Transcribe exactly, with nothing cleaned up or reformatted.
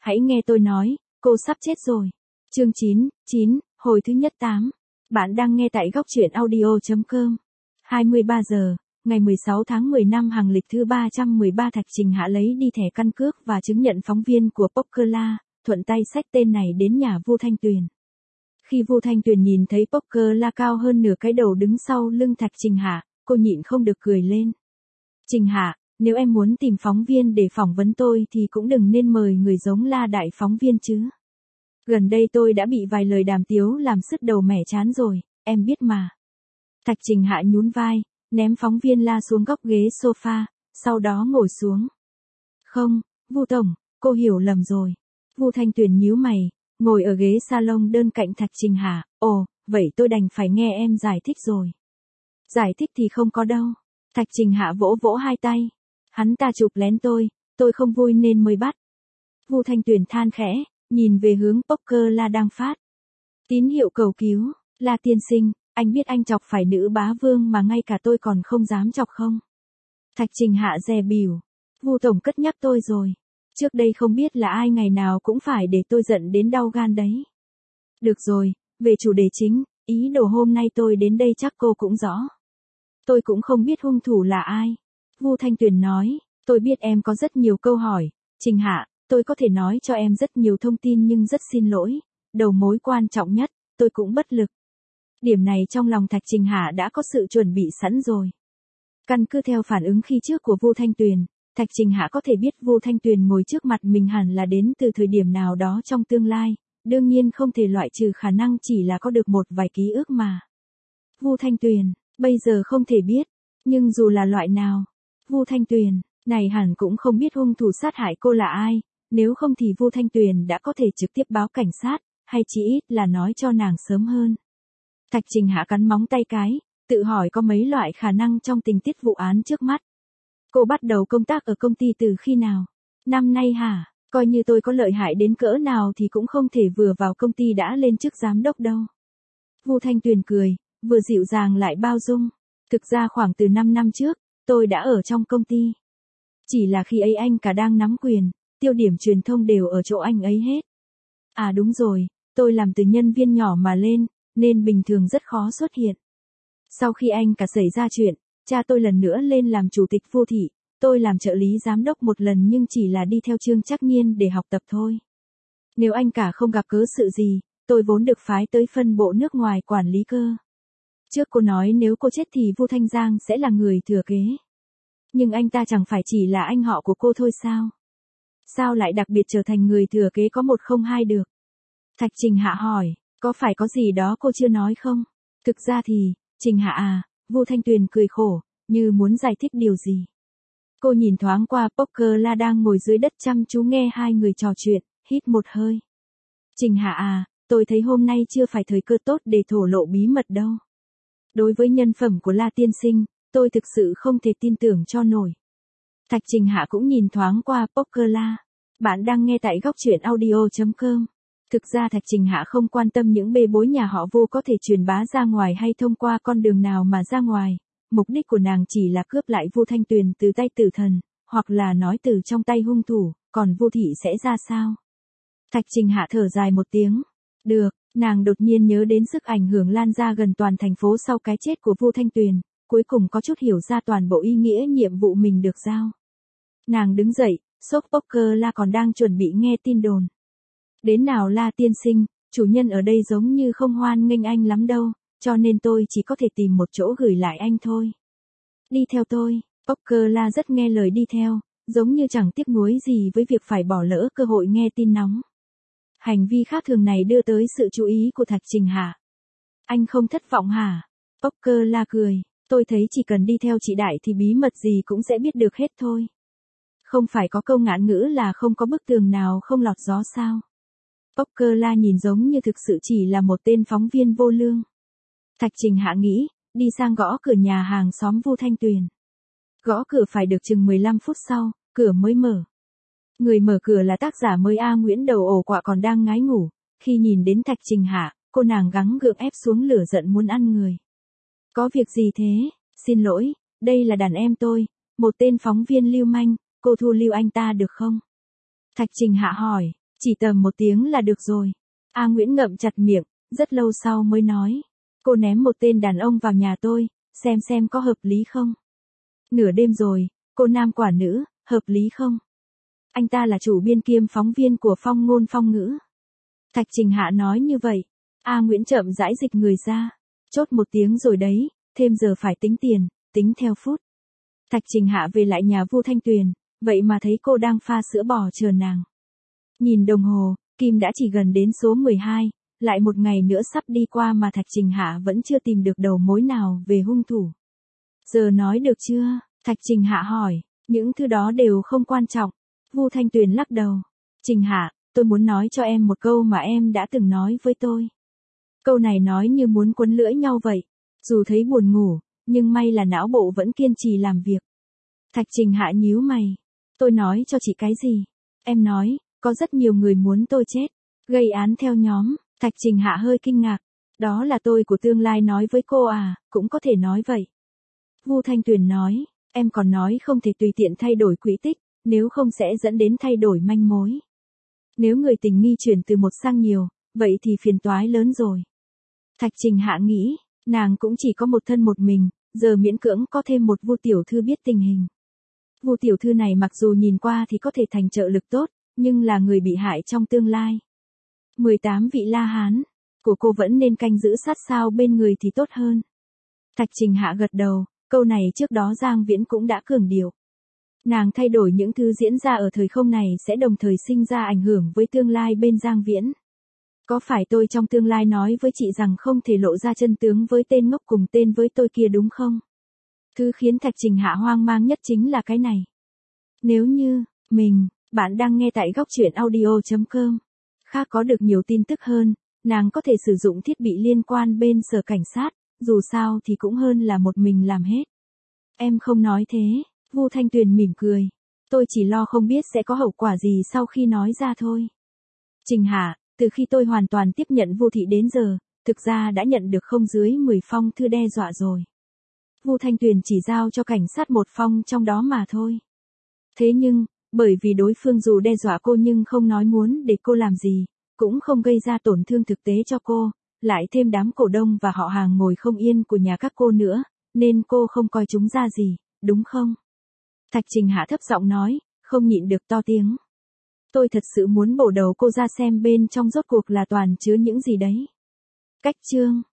Hãy nghe tôi nói, cô sắp chết rồi. Chương chín, chín, hồi thứ nhất tám. Bạn đang nghe tại góc truyện audio chấm com. hai mươi ba giờ, ngày mười sáu tháng mười năm hàng lịch thứ ba trăm mười ba, Thạch Trình Hạ lấy đi thẻ căn cước và chứng nhận phóng viên của Pokerla, thuận tay xách tên này đến nhà Vu Thanh Tuyền. Khi Vu Thanh Tuyền nhìn thấy Pokerla cao hơn nửa cái đầu đứng sau lưng Thạch Trình Hạ, cô nhịn không được cười lên. Trình Hạ, nếu em muốn tìm phóng viên để phỏng vấn tôi thì cũng đừng nên mời người giống La đại phóng viên chứ. Gần đây tôi đã bị vài lời đàm tiếu làm sứt đầu mẻ chán rồi, em biết mà. Thạch Trình Hạ nhún vai, ném phóng viên La xuống góc ghế sofa, sau đó ngồi xuống. Không, Vu Tổng, cô hiểu lầm rồi. Vu Thanh Tuyền nhíu mày, ngồi ở ghế salon đơn cạnh Thạch Trình Hạ. Ồ, vậy tôi đành phải nghe em giải thích rồi. Giải thích thì không có đâu. Thạch Trình Hạ vỗ vỗ hai tay. Hắn ta chụp lén tôi, tôi không vui nên mới bắt. Vu Thanh Tuyền than khẽ, nhìn về hướng Pokerla đang phát. Tín hiệu cầu cứu, La tiên sinh, anh biết anh chọc phải nữ bá vương mà ngay cả tôi còn không dám chọc không? Thạch Trình Hạ dè bỉu. Vu Tổng cất nhắc tôi rồi. Trước đây không biết là ai ngày nào cũng phải để tôi giận đến đau gan đấy. Được rồi, về chủ đề chính, ý đồ hôm nay tôi đến đây chắc cô cũng rõ. Tôi cũng không biết hung thủ là ai. Vu Thanh Tuyền nói, tôi biết em có rất nhiều câu hỏi. Trình Hạ, tôi có thể nói cho em rất nhiều thông tin nhưng rất xin lỗi. Đầu mối quan trọng nhất, tôi cũng bất lực. Điểm này trong lòng Thạch Trình Hạ đã có sự chuẩn bị sẵn rồi. Căn cứ theo phản ứng khi trước của Vu Thanh Tuyền, Thạch Trình Hạ có thể biết Vu Thanh Tuyền ngồi trước mặt mình hẳn là đến từ thời điểm nào đó trong tương lai, đương nhiên không thể loại trừ khả năng chỉ là có được một vài ký ức mà. Vu Thanh Tuyền, bây giờ không thể biết, nhưng dù là loại nào, Vu Thanh Tuyền, này hẳn cũng không biết hung thủ sát hại cô là ai, nếu không thì Vu Thanh Tuyền đã có thể trực tiếp báo cảnh sát, hay chỉ ít là nói cho nàng sớm hơn. Thạch Trình Hạ cắn móng tay cái, tự hỏi có mấy loại khả năng trong tình tiết vụ án trước mắt. Cô bắt đầu công tác ở công ty từ khi nào? Năm nay hả? Coi như tôi có lợi hại đến cỡ nào thì cũng không thể vừa vào công ty đã lên chức giám đốc đâu. Vu Thanh Tuyền cười, vừa dịu dàng lại bao dung. Thực ra khoảng từ năm năm trước, tôi đã ở trong công ty. Chỉ là khi ấy anh cả đang nắm quyền, tiêu điểm truyền thông đều ở chỗ anh ấy hết. À đúng rồi, tôi làm từ nhân viên nhỏ mà lên, nên bình thường rất khó xuất hiện. Sau khi anh cả xảy ra chuyện, cha tôi lần nữa lên làm chủ tịch Vu thị, tôi làm trợ lý giám đốc một lần nhưng chỉ là đi theo Trương Trắc Nhiên để học tập thôi. Nếu anh cả không gặp cớ sự gì, tôi vốn được phái tới phân bộ nước ngoài quản lý cơ. Trước cô nói nếu cô chết thì Vu Thanh Giang sẽ là người thừa kế. Nhưng anh ta chẳng phải chỉ là anh họ của cô thôi sao? Sao lại đặc biệt trở thành người thừa kế có một không hai được? Thạch Trình Hạ hỏi, có phải có gì đó cô chưa nói không? Thực ra thì, Trình Hạ à, Vu Thanh Tuyền cười khổ, như muốn giải thích điều gì. Cô nhìn thoáng qua Pokerla đang ngồi dưới đất chăm chú nghe hai người trò chuyện, hít một hơi. Trình Hạ à, tôi thấy hôm nay chưa phải thời cơ tốt để thổ lộ bí mật đâu. Đối với nhân phẩm của La tiên sinh, tôi thực sự không thể tin tưởng cho nổi. Thạch Trình Hạ cũng nhìn thoáng qua Pokerla. Bạn đang nghe tại góc truyện audio chấm com. Thực ra Thạch Trình Hạ không quan tâm những bê bối nhà họ Vu có thể truyền bá ra ngoài hay thông qua con đường nào mà ra ngoài. Mục đích của nàng chỉ là cướp lại Vu Thanh Tuyền từ tay tử thần, hoặc là nói từ trong tay hung thủ, còn Vu thị sẽ ra sao? Thạch Trình Hạ thở dài một tiếng. Được, nàng đột nhiên nhớ đến sức ảnh hưởng lan ra gần toàn thành phố sau cái chết của Vu Thanh Tuyền, cuối cùng có chút hiểu ra toàn bộ ý nghĩa nhiệm vụ mình được giao. Nàng đứng dậy, shop Pokerla còn đang chuẩn bị nghe tin đồn. Đến nào La tiên sinh, chủ nhân ở đây giống như không hoan nghênh anh lắm đâu, cho nên tôi chỉ có thể tìm một chỗ gửi lại anh thôi. Đi theo tôi, Pokerla rất nghe lời đi theo, giống như chẳng tiếc nuối gì với việc phải bỏ lỡ cơ hội nghe tin nóng. Hành vi khác thường này đưa tới sự chú ý của Thạch Trình Hạ. Anh không thất vọng hả? Pokerla cười, tôi thấy chỉ cần đi theo chị Đại thì bí mật gì cũng sẽ biết được hết thôi. Không phải có câu ngạn ngữ là không có bức tường nào không lọt gió sao? Pokerla nhìn giống như thực sự chỉ là một tên phóng viên vô lương. Thạch Trình Hạ nghĩ, đi sang gõ cửa nhà hàng xóm Vu Thanh Tuyền. Gõ cửa phải được chừng mười lăm phút sau, cửa mới mở. Người mở cửa là tác giả mới A Nguyễn đầu ổ quạ còn đang ngái ngủ. Khi nhìn đến Thạch Trình Hạ, cô nàng gắng gượng ép xuống lửa giận muốn ăn người. Có việc gì thế? Xin lỗi, đây là đàn em tôi, một tên phóng viên lưu manh, cô thu lưu anh ta được không? Thạch Trình Hạ hỏi. Chỉ tầm một tiếng là được rồi. A Nguyễn ngậm chặt miệng, rất lâu sau mới nói. Cô ném một tên đàn ông vào nhà tôi, xem xem có hợp lý không? Nửa đêm rồi, cô nam quả nữ, hợp lý không? Anh ta là chủ biên kiêm phóng viên của Phong Ngôn Phong Ngữ. Thạch Trình Hạ nói như vậy. A Nguyễn chậm rãi dịch người ra. Chốt một tiếng rồi đấy, thêm giờ phải tính tiền, tính theo phút. Thạch Trình Hạ về lại nhà Vu Thanh Tuyền, vậy mà thấy cô đang pha sữa bò chờ nàng. Nhìn đồng hồ, kim đã chỉ gần đến số mười hai, lại một ngày nữa sắp đi qua mà Thạch Trình Hạ vẫn chưa tìm được đầu mối nào về hung thủ. Giờ nói được chưa? Thạch Trình Hạ hỏi, những thứ đó đều không quan trọng. Vu Thanh Tuyền lắc đầu. Trình Hạ, tôi muốn nói cho em một câu mà em đã từng nói với tôi. Câu này nói như muốn quấn lưỡi nhau vậy. Dù thấy buồn ngủ, nhưng may là não bộ vẫn kiên trì làm việc. Thạch Trình Hạ nhíu mày. Tôi nói cho chị cái gì? Em nói, có rất nhiều người muốn tôi chết. Gây án theo nhóm. Thạch Trình Hạ hơi kinh ngạc. Đó là tôi của tương lai nói với cô à, cũng có thể nói vậy. Vu Thanh Tuyền nói, em còn nói không thể tùy tiện thay đổi quỹ tích, nếu không sẽ dẫn đến thay đổi manh mối. Nếu người tình nghi chuyển từ một sang nhiều, vậy thì phiền toái lớn rồi. Thạch Trình Hạ nghĩ, nàng cũng chỉ có một thân một mình, giờ miễn cưỡng có thêm một Vu tiểu thư biết tình hình. Vu tiểu thư này mặc dù nhìn qua thì có thể thành trợ lực tốt, nhưng là người bị hại trong tương lai. mười tám vị La Hán của cô vẫn nên canh giữ sát sao bên người thì tốt hơn. Thạch Trình Hạ gật đầu, câu này trước đó Giang Viễn cũng đã cường điệu. Nàng thay đổi những thứ diễn ra ở thời không này sẽ đồng thời sinh ra ảnh hưởng với tương lai bên Giang Viễn. Có phải tôi trong tương lai nói với chị rằng không thể lộ ra chân tướng với tên ngốc cùng tên với tôi kia đúng không? Thứ khiến Thạch Trình Hạ hoang mang nhất chính là cái này. Nếu như, mình, bạn đang nghe tại góc truyện audio chấm com. Khác có được nhiều tin tức hơn, nàng có thể sử dụng thiết bị liên quan bên sở cảnh sát, dù sao thì cũng hơn là một mình làm hết. Em không nói thế, Vu Thanh Tuyền mỉm cười. Tôi chỉ lo không biết sẽ có hậu quả gì sau khi nói ra thôi. Trình Hạ, từ khi tôi hoàn toàn tiếp nhận Vu thị đến giờ, thực ra đã nhận được không dưới mười phong thư đe dọa rồi. Vu Thanh Tuyền chỉ giao cho cảnh sát một phong trong đó mà thôi. Thế nhưng, bởi vì đối phương dù đe dọa cô nhưng không nói muốn để cô làm gì, cũng không gây ra tổn thương thực tế cho cô, lại thêm đám cổ đông và họ hàng ngồi không yên của nhà các cô nữa, nên cô không coi chúng ra gì, đúng không? Thạch Trình Hạ thấp giọng nói, không nhịn được to tiếng. Tôi thật sự muốn bổ đầu cô ra xem bên trong rốt cuộc là toàn chứa những gì đấy. Cách chương